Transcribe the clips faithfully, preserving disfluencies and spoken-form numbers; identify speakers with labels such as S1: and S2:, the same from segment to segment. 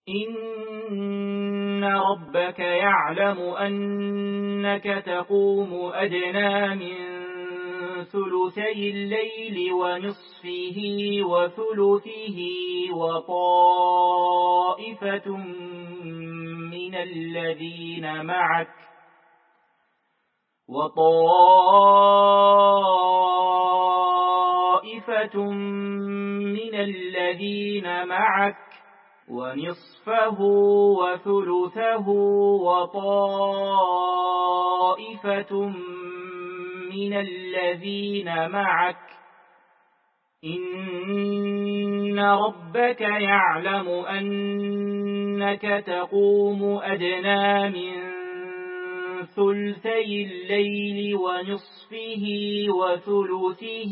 S1: إن ربك يعلم أنك تقوم أدنى من ثلثي الليل ونصفه وثلثه وطائفة من الذين معك وطائفة من الذين معك ونصفه وثلثه وطائفة من الذين معك إن ربك يعلم أنك تقوم أدنى من ثلثي الليل ونصفه وثلثه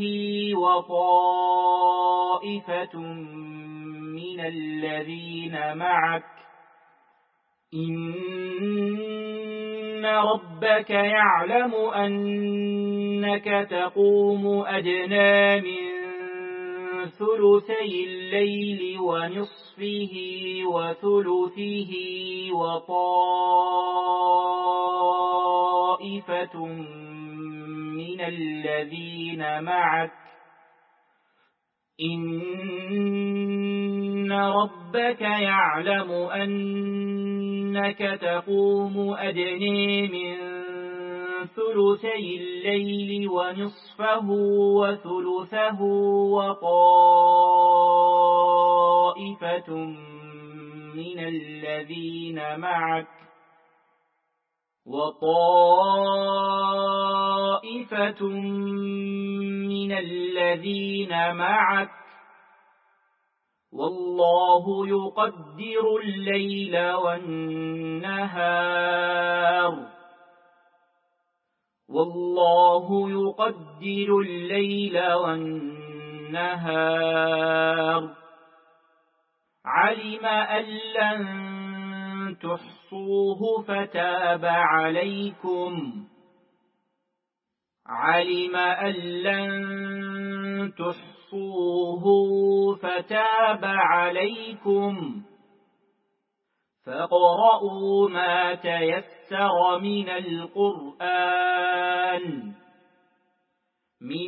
S1: وطائفة من الذين معك إن ربك يعلم أنك تقوم أدنى من ثلثي الليل ونصفه وثلثه وطائفة من الذين معك إن ربك يعلم أنك تقوم أدنى من ثلثي الليل ونصفه وثلثه وطائفة من الذين معك وطائفة من الذين معك والله يقدر الليل والنهار والله يقدر الليل والنهار علم أن لن تحصوه فتاب عليكم علم أن لن تحصوه فتاب عليكم فاقرؤوا ما تيسر من القرآن من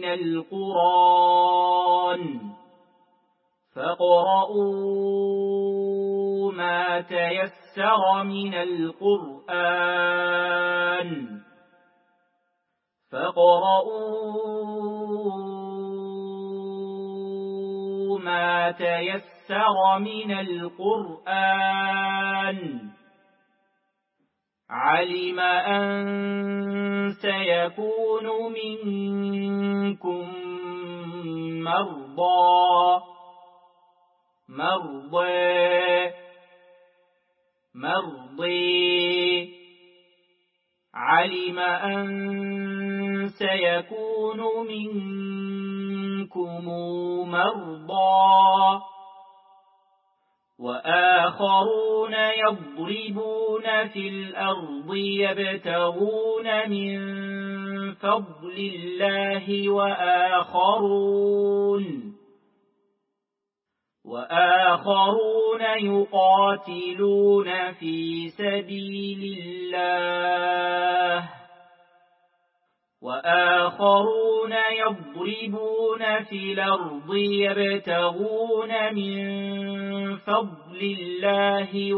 S1: القرآن فاقرؤوا ما تيسر من القرآن فاقرؤوا ما تيسر من القرآن علم أن سيكون منكم مرضى مرضى مرضى علم أن سيكون منكم مرضى وآخرون يضربون في الأرض يبتغون من فضل الله وآخرون وآخرون يقاتلون في سبيل الله وآخرون يضربون في الأرض يبتغون من فضل الله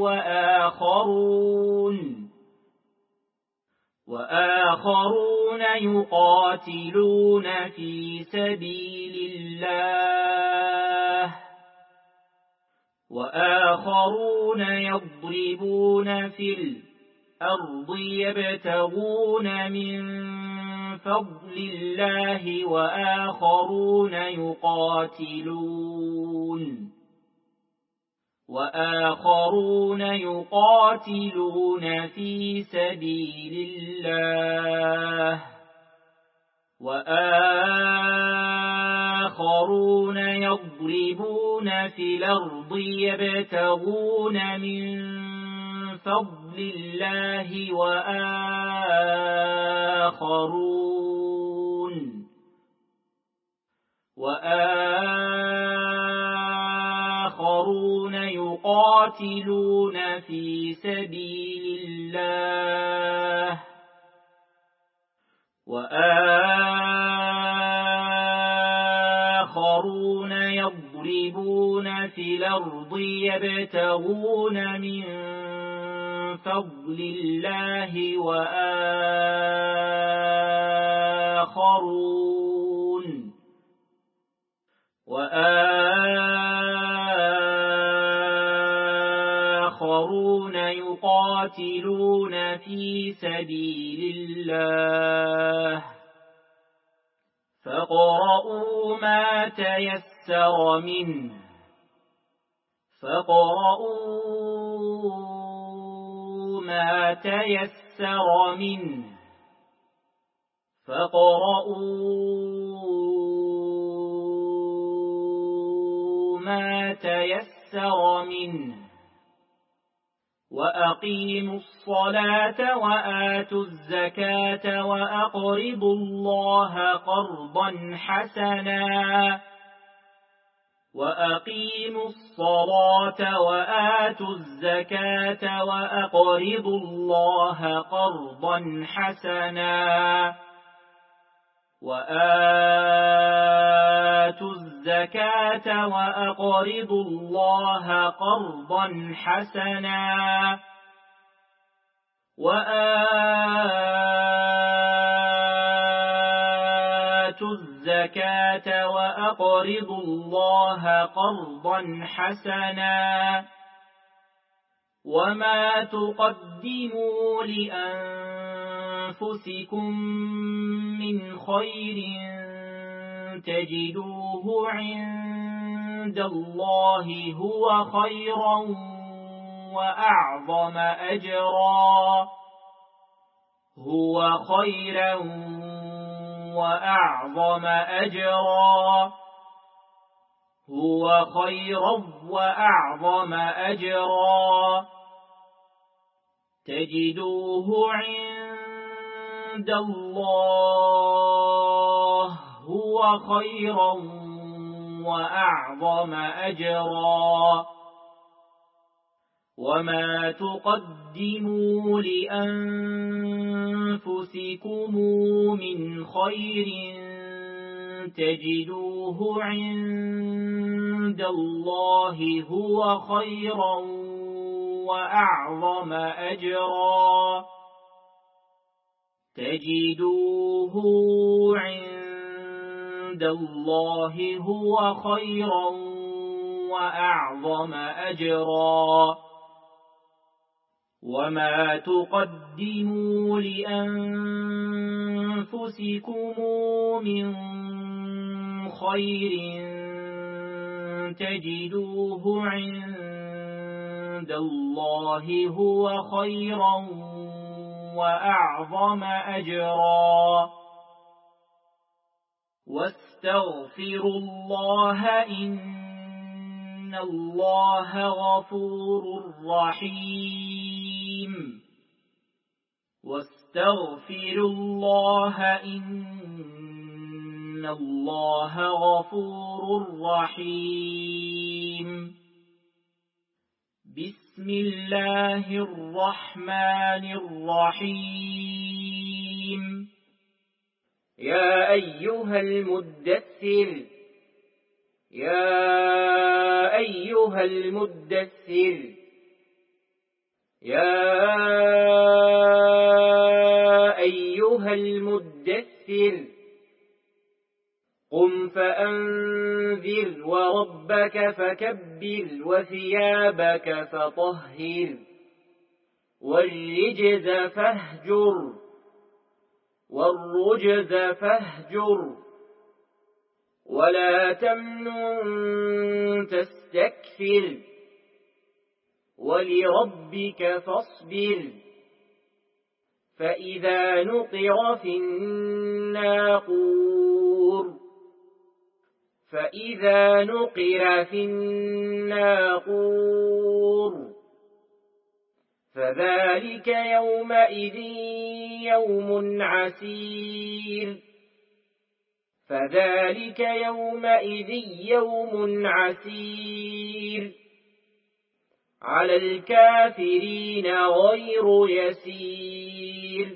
S1: وآخرون وآخرون يقاتلون في سبيل الله وآخرون يضربون في الأرض يبتغون من فضل الله وآخرون يقاتلون وآخرون يقاتلون في سبيل الله وآخرون يضربون في الأرض يبتغون من فضل الله وآخرون وآخرون وآخرون يقاتلون في سبيل الله وآخرون يضربون في الأرض يبتغون من فضل الله وآخرون وآخرون يقاتلون في سبيل الله فاقرؤوا ما تيسر منه فاقرؤوا ما تيسر منه فاقرؤوا ما تيسر منه وأقيموا الصلاة وآتوا الزكاة وأقرضوا الله قرضا حسنا وأقيموا الصلاة وآتوا الزكاة وأقرضوا الله قرضا حسنا وآتوا الزكاة وأقرضوا الله قرضا حسنا وآتوا الزكاة وأقرضوا الله قرضا حسنا وما تقدموا لأنفسكم من خير تجدوه عند الله هو خيرا وأعظم أجرا هو خيرا وأعظم أجرا هو خيرا وأعظم أجرا تجدوه عند الله هو خيرا وأعظم أجرا وما تقدموا لأنفسكم من خير تجدوه عند الله هو خيرا وأعظم أجرا تجدوه عند الله هو خيرا وأعظم أجرا وما تقدموا لأنفسكم من خير تجدوه عند الله هو خيرا وأعظم أجرا واستغفروا الله إن الله غفور رحيم واستغفروا الله إن الله غفور رحيم بسم الله الرحمن الرحيم يا أيها المدثر يا أيها المدثر يا أيها المدثر قم فأنذر وربك فكبر وثيابك فطهر والرجز فاهجر والرجز فاهجر ولا تمنن تستكثر ولربك فاصبر فإذا نقر في الناقور فإذا نقر في الناقور فذلك يومئذ يوم عسير فذلك يومئذ يوم عسير على الكافرين غير يسير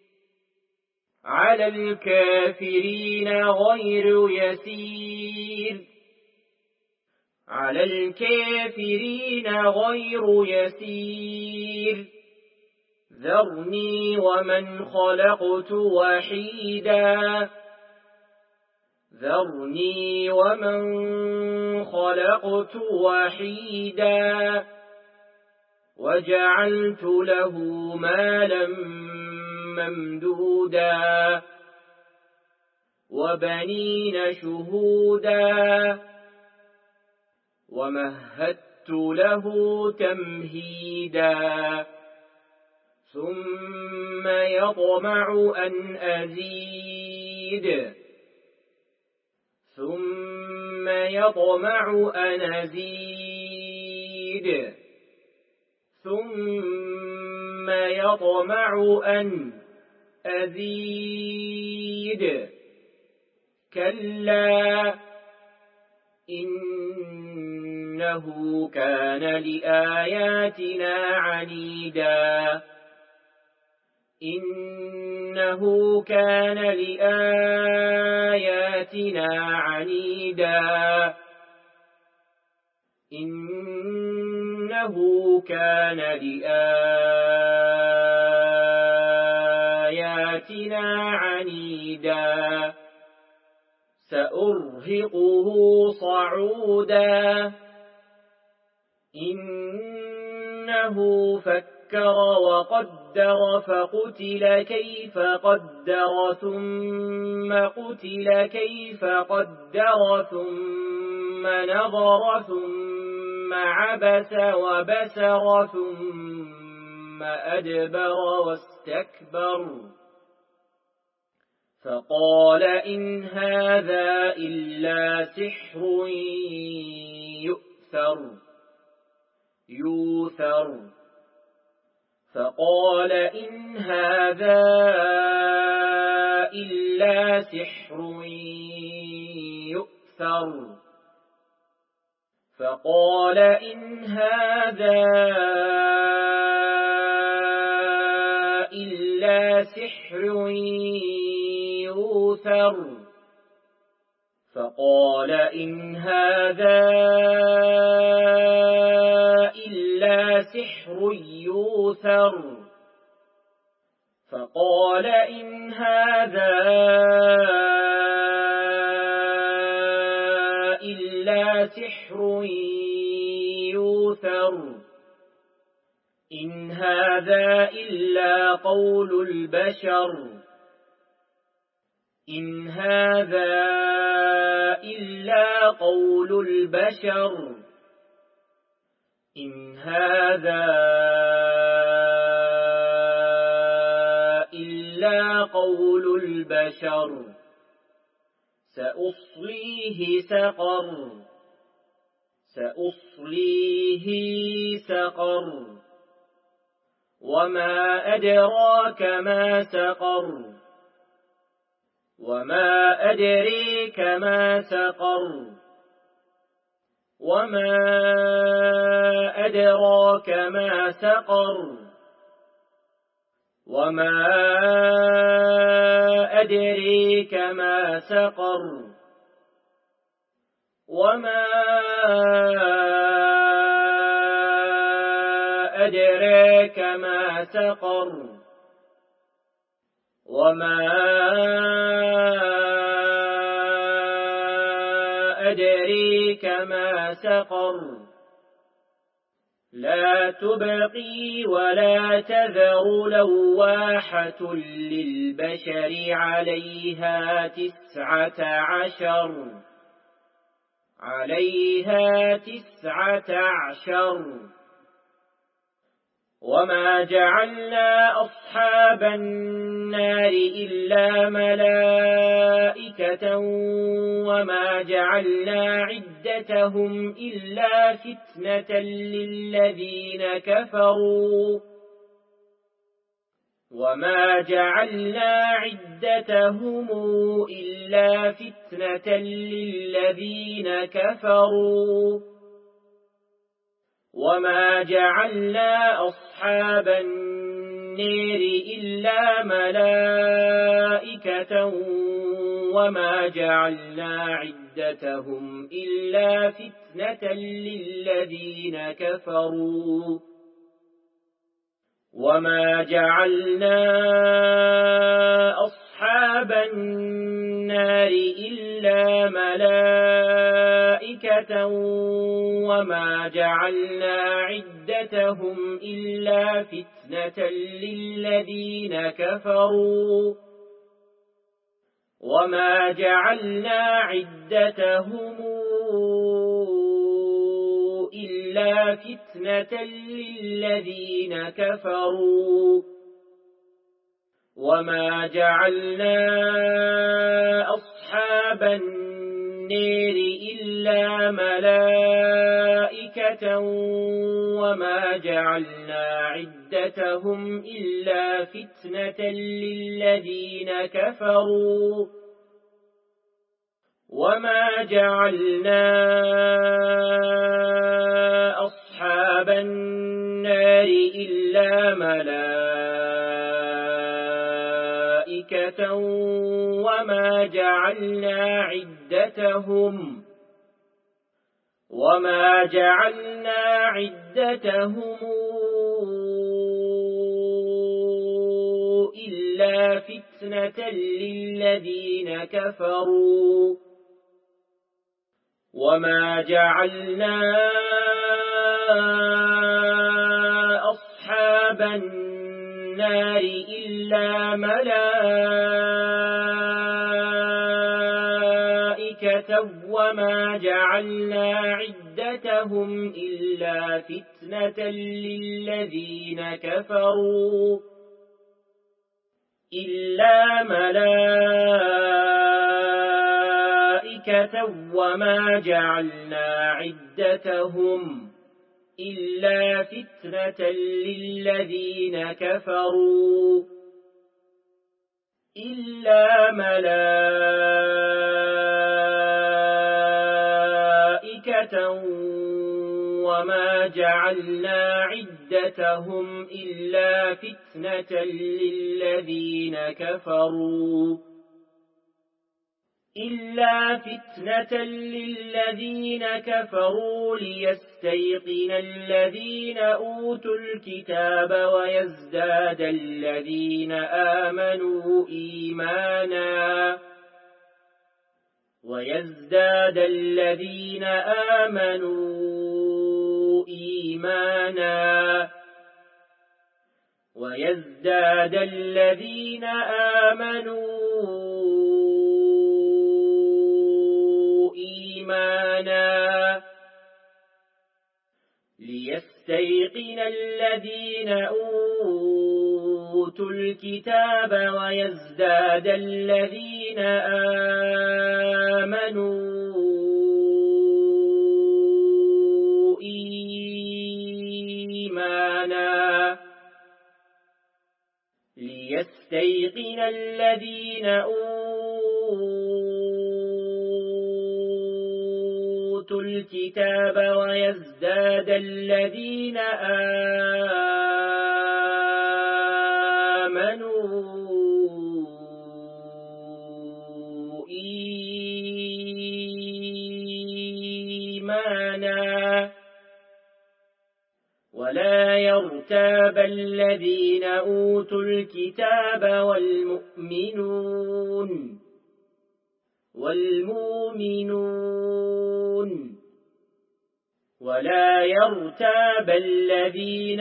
S1: على الكافرين غير يسير على الكافرين غير يسير ذرني ومن خلقت وحيدا ذرني ومن خلقت وحيدا وجعلت له مالا ممدودا وبنين شهودا ومهدت له تمهيدا ثم يطمع أن أزيد ثم يطمع أن أزيد ثم يطمع أن أزيد كلا إنه كان لآياتنا عنيدا إنه كان لآياتنا عنيدا إنه كان لآياتنا عنيدا سأرهقه صعودا إنه فكر وقدر فقتل كيف قدر ثم قتل كيف قدر ثم نظر ثم عبس وبسر ثم أدبر واستكبر فقال إن هذا إلا سحر يؤثر يوثر فقال إن هذا إلا سحر يؤثر فقال إن هذا إلا سحر يؤثر فقال إن هذا إلا سحر يؤثر فقال إن هذا إلا سحر يؤثر إن هذا إلا قول البشر إن هذا إلا قول البشر إن هذا إلا قول البشر سأصليه سقر سأصليه سقر وما أدراك ما سقر وما أدريك ما سقر وما أدراك ما سقر وما أدريك ما سقر وما أدريك ما سقر وما أدريك ما سقر لا تبقي ولا تذر لواحة للبشر عليها تسعة عشر عليها تسعة عشر وما جعلنا أصحاب النار إلا ملائكة وما جعلنا عدتهم إلا فتنة للذين كفروا وما جعلنا عدتهم إلا فتنة للذين كفروا وما جعلنا أصحاب النير إلا ملائكة وما جعلنا عدتهم إلا فتنة للذين كفروا وما جعلنا أصحاب النار إلا ملائكة وما جعلنا عدتهم إلا فتنة للذين كفروا وما جعلنا عدتهم إلا فتنة للذين كفروا وما جعلنا أصحاب النير إلا ملائكة وما جعلنا عدتهم إلا فتنة للذين كفروا وما جعلنا أصحاب النار إلا ملائكة وما جعلنا عدتهم وما جعلنا عدتهم إلا فتنة للذين كفروا وما جعلنا أصحاب النار إلا ملائكة وما جعلنا عدتهم إلا فتنة للذين كفروا إلا ملائكة وما جعلنا عدتهم إلا فتنة للذين كفروا إلا ملائكة وما جعلنا عدتهم إلا فتنة للذين كفروا إلا فتنة للذين كفروا ليستيقن الذين أوتوا الكتاب ويزداد الذين آمنوا إيمانا ويزداد الذين آمنوا إيمانا ويزداد الذين آمنوا إيمانا ليستيقن الذين أوتوا الكتاب ويزداد الذين آمنوا إيمانا ليستيقن الذين أوتوا الكتاب ويزداد الذين آمنوا إيمانا ولا يرتاب الذين أوتوا الكتاب والمؤمنون والمؤمنون ولا يرتاب الذين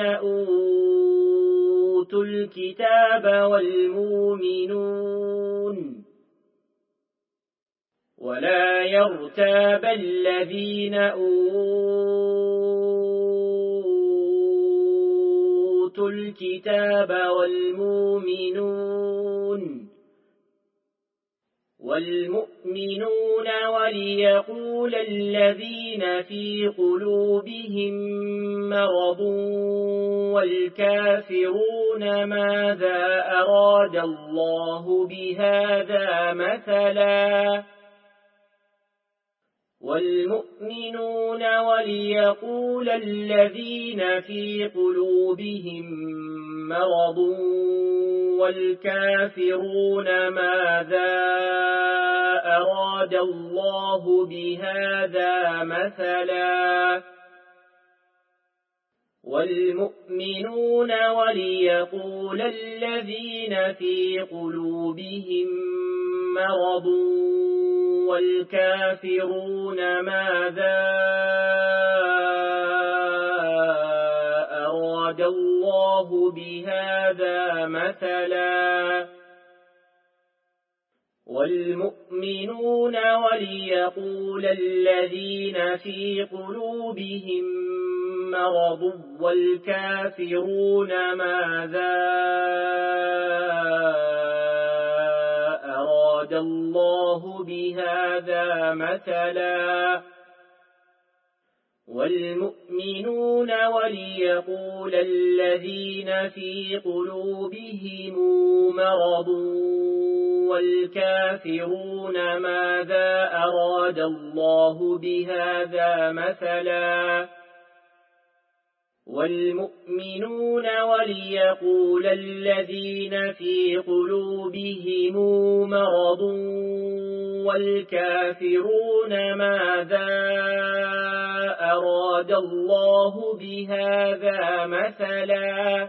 S1: أوتوا الكتاب والمؤمنون ولا يرتاب الذين أوتوا الكتاب والمؤمنون والمؤمنون وليقول الذين في قلوبهم مرض والكافرون ماذا أراد الله بهذا مثلا والمؤمنون وليقول الذين في قلوبهم مرض والكافرون ماذا أراد الله بهذا مثلا والمؤمنون وليقول الذين في قلوبهم مرض والكافرون ماذا أراد الله بهذا مثلا والمؤمنون وليقول الذين في قلوبهم مرض والكافرون ماذا أراد الله بهذا مثلا والمؤمنون وليقول الذين في قلوبهم مرض والكافرون ماذا أراد الله بهذا مثلا والمؤمنون وليقول الذين في قلوبهم مرض والكافرون ماذا أراد الله بهذا مثلا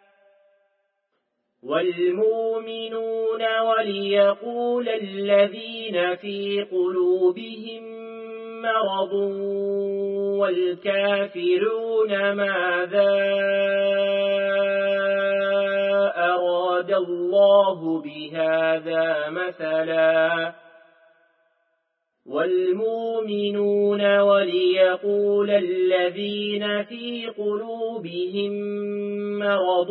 S1: والمؤمنون وليقول الذين في قلوبهم مرض والكافرون ماذا أراد الله بهذا مثلا والمؤمنون وليقول الذين في قلوبهم مرض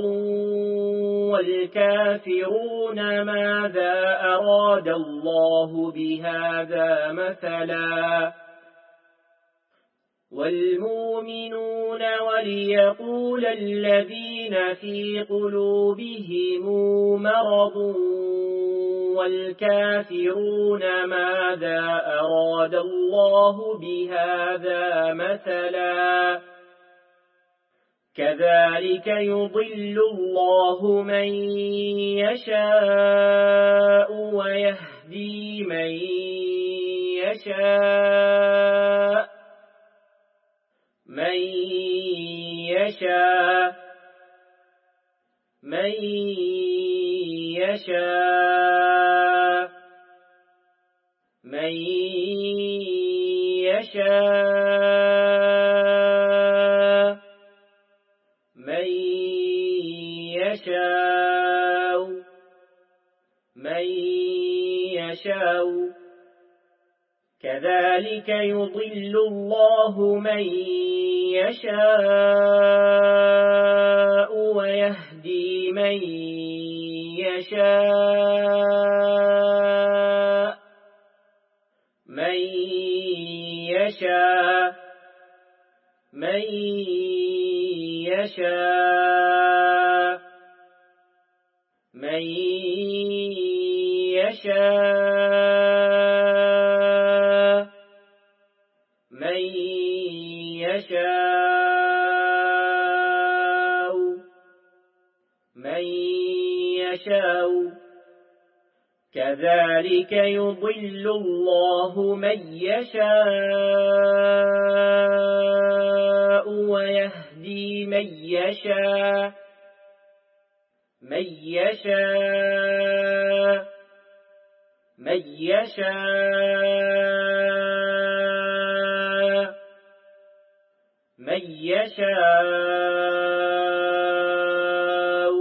S1: والكافرون ماذا أراد الله بهذا مثلا والمؤمنون وليقول الذين في قلوبهم مرض والكافرون ماذا أراد الله بهذا مثلا كذلك يضل الله من يشاء ويهدي من يشاء من يشاء من يشاء من يشاء من يشاء من يشاء كذلك يضل الله من يشاء ويهدي من يشاء من يشاء من يشاء من يشاء من يشاء من يشاء كذلك يضل الله من يشاء ويهدي من يشاء من يشاء من يشاء من يشاء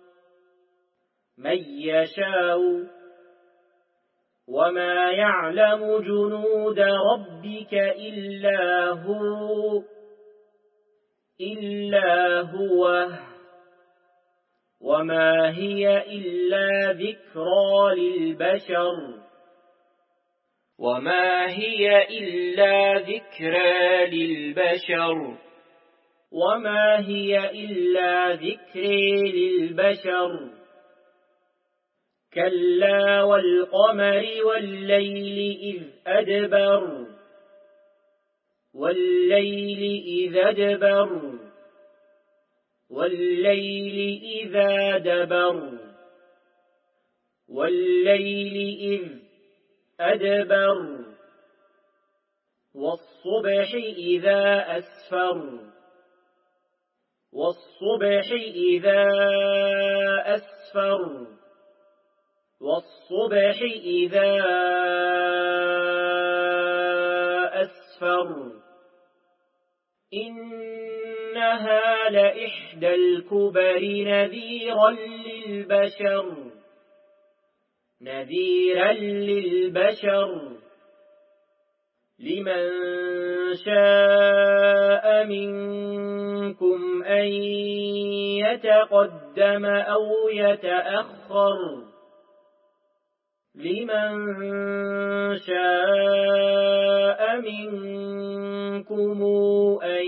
S1: من يشاء وما يعلم جنود ربك إلا هو إلا هو وما هي إلا ذكرى للبشر وما هي إلا ذكرى للبشر وما هي إلا ذكر للبشر كلا والقمر والليل إذ أدبر والليل إذا أدبر والليل إذا دبر والليل إذ أدبر والصبح إذا أسفر والصبح إذا أسفر والصبح إذا أسفر إنها لإحدى الكبر نذيرا للبشر نذيرا للبشر لمن شاء منكم أن يتقدم أو يتأخر لمن شاء منكم أن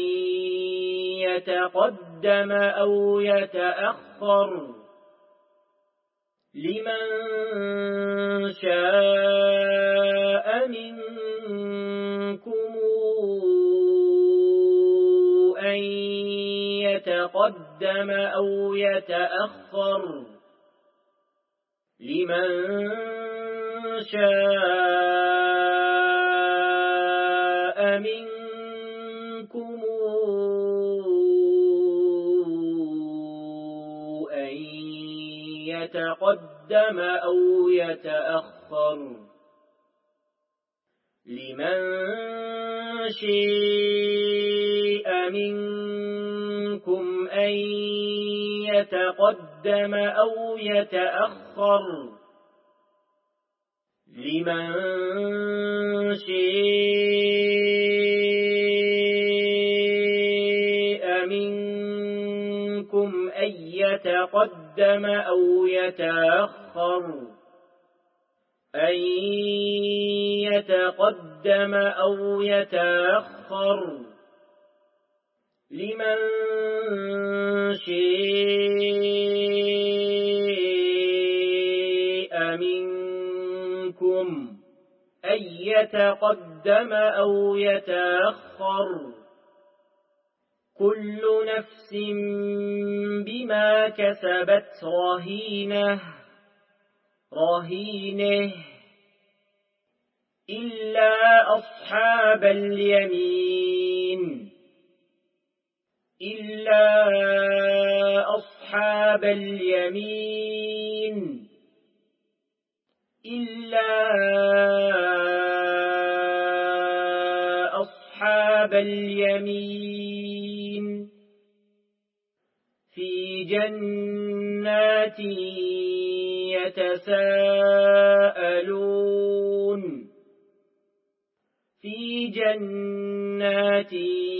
S1: يتقدم أو يتأخر لمن شاء منكم أن يتقدم أو يتأخر لمن شاء منكم أن يتقدم أو يتأخر لمن شاء منكم أن يتقدم أو يتأخر لمن شاء منكم أن يتقدم أو يتأخر أن يتقدم أو يتأخر لمن شاء منكم أن يتقدم أو يتأخر كل نفس بما كسبت رهينة رهينه إلا أصحاب اليمين إلا أصحاب اليمين إلا أصحاب اليمين في جنات يتساءلون في جنات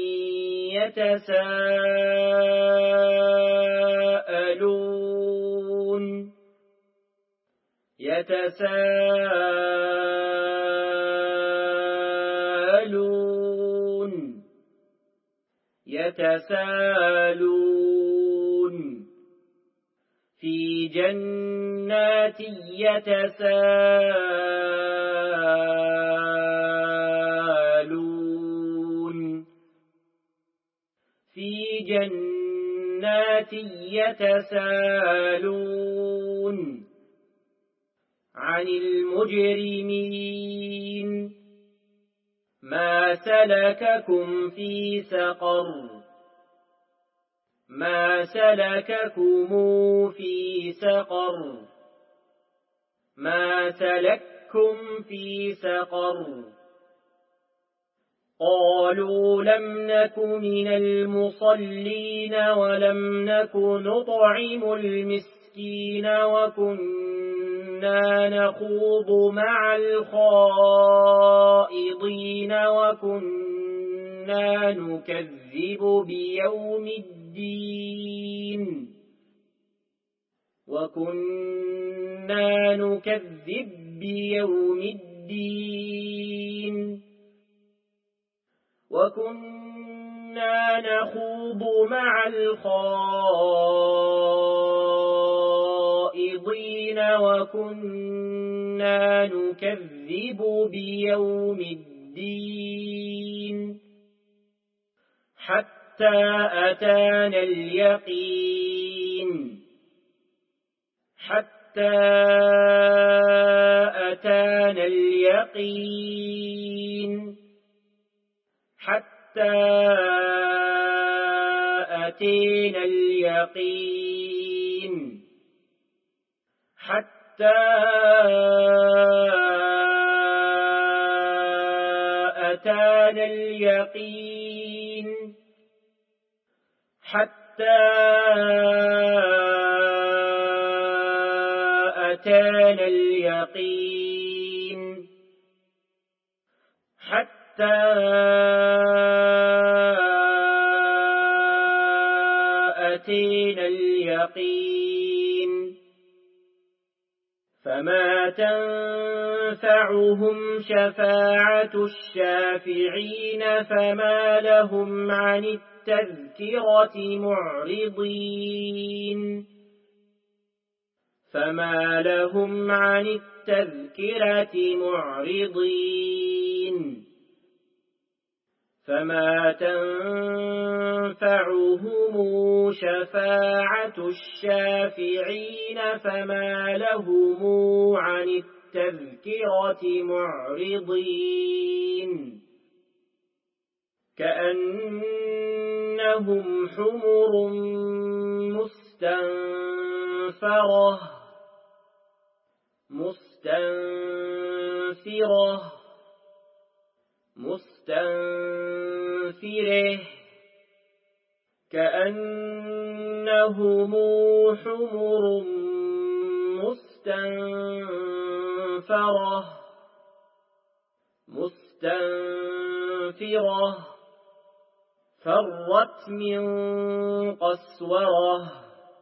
S1: يتساءلون يتساءلون يتساءلون في جنات يتساءلون في جنات يتساءلون عن المجرمين ما سلككم في سقر ما سلككم في سقر ما سلككم في سقر قالوا لم نك من المصلين ولم نك نطعم المسكين وكنا نخوض مع الخائضين وكنا نكذب بيوم الدين وكنا نكذب بيوم الدين وكنا كنا نخوض مع الخائضين وكنا نكذب بيوم الدين حتى أتانا اليقين حتى أتانا اليقين حتى أتينا اليقين حتى أتانا اليقين حتى أتانا اليقين حتى أتينا اليقين فما تنفعهم شفاعة الشافعين فما لهم عن التذكرة معرضين فما لهم عن التذكرة معرضين فما تنفعهم شفاعة الشافعين فما لهم عن التذكرة معرضين كأنهم حمر مستنفرة مستنفرة مستنفره كأنهم حمر مستنفرة مستنفرة فرت من قسورة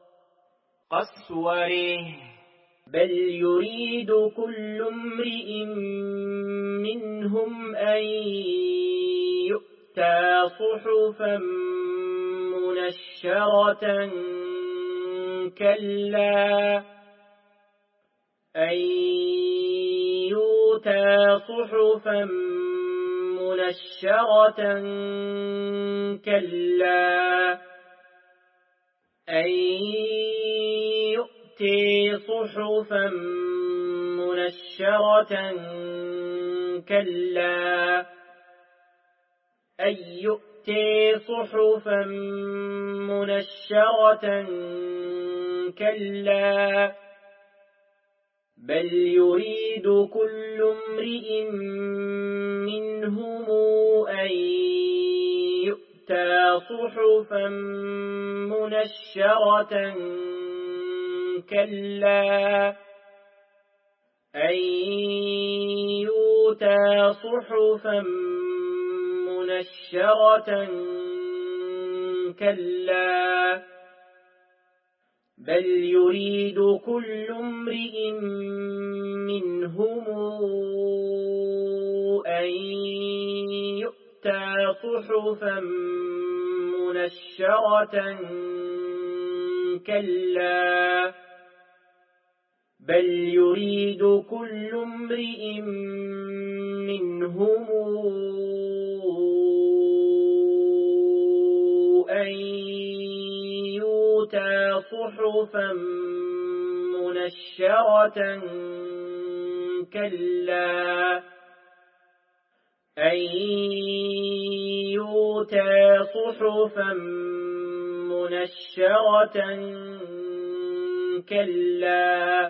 S1: قسوره بل يريد كل امرئ منهم أن يؤتى صحفا منشرة كلا أن يؤتى صحفا منشرة كلا أن يؤتي صحفا منشرة كلا أن يؤتي صحفا منشرة كلا بل يريد كل امرئ منهم أن يؤتى صحفا منشرة كلا أن يؤتى صحفا منشرة كلا بل يريد كل امرئ منهم أن يؤتى صحفا منشرة كلا بل يريد كل امرئ منهم أن يؤتى صحفا منشرة كلا أن يؤتى صحفا منشرة كلا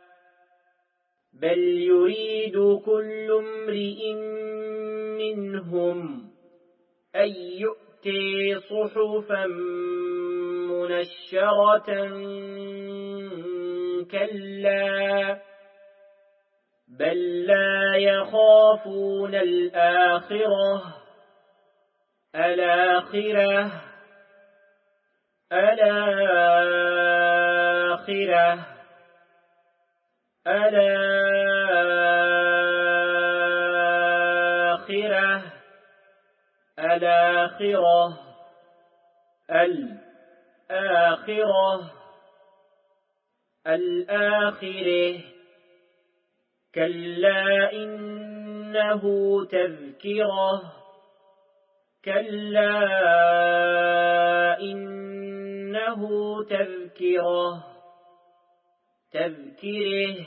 S1: بل يريد كل امرئ منهم أن يؤتي صحفا منشرة كلا بل لا يخافون الآخرة الآخرة الآخرة الآخرة الآخرة الآخرة الآخرة كلا إنه تذكرة كلا إنه تذكرة تذكره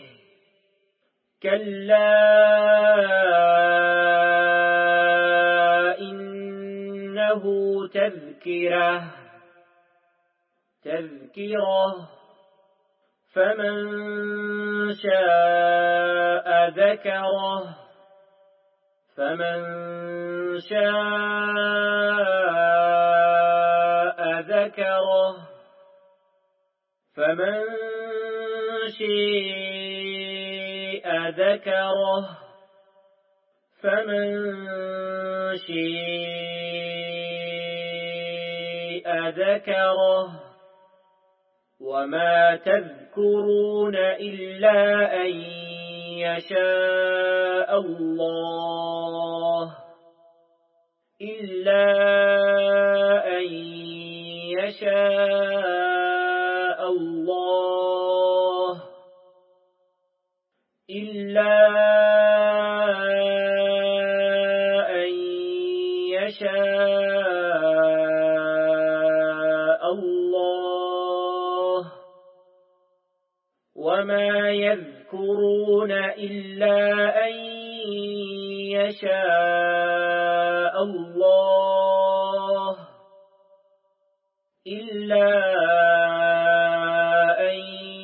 S1: كلا إنه تذكرة تذكرة فمن شاء ذكره فمن شاء ذكره فمن شاء ذكره فمن شاء ذكره وما تذكرون إلا أن يشاء الله إلا أن يشاء الله إلا أن يشاء الله وما يذكرون إلا أن يشاء الله إلا أن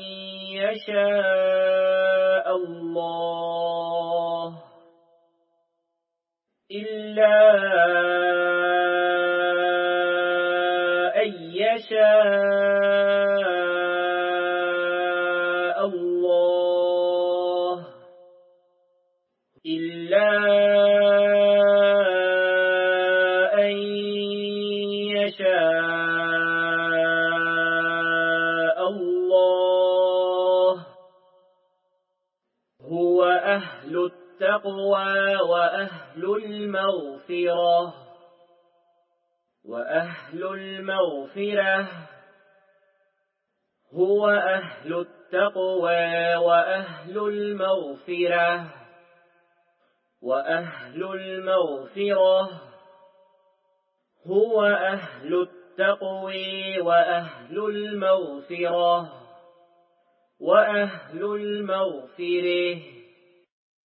S1: يشاء الله إلا أن يشاء الله إلا أن يشاء الله هو أهل التقوى وأهل المغفرة وأهل المغفرة هو أهل التقوى وأهل المغفرة وأهل المغفرة هو أهل التقوى وأهل المغفرة وأهل المغفرة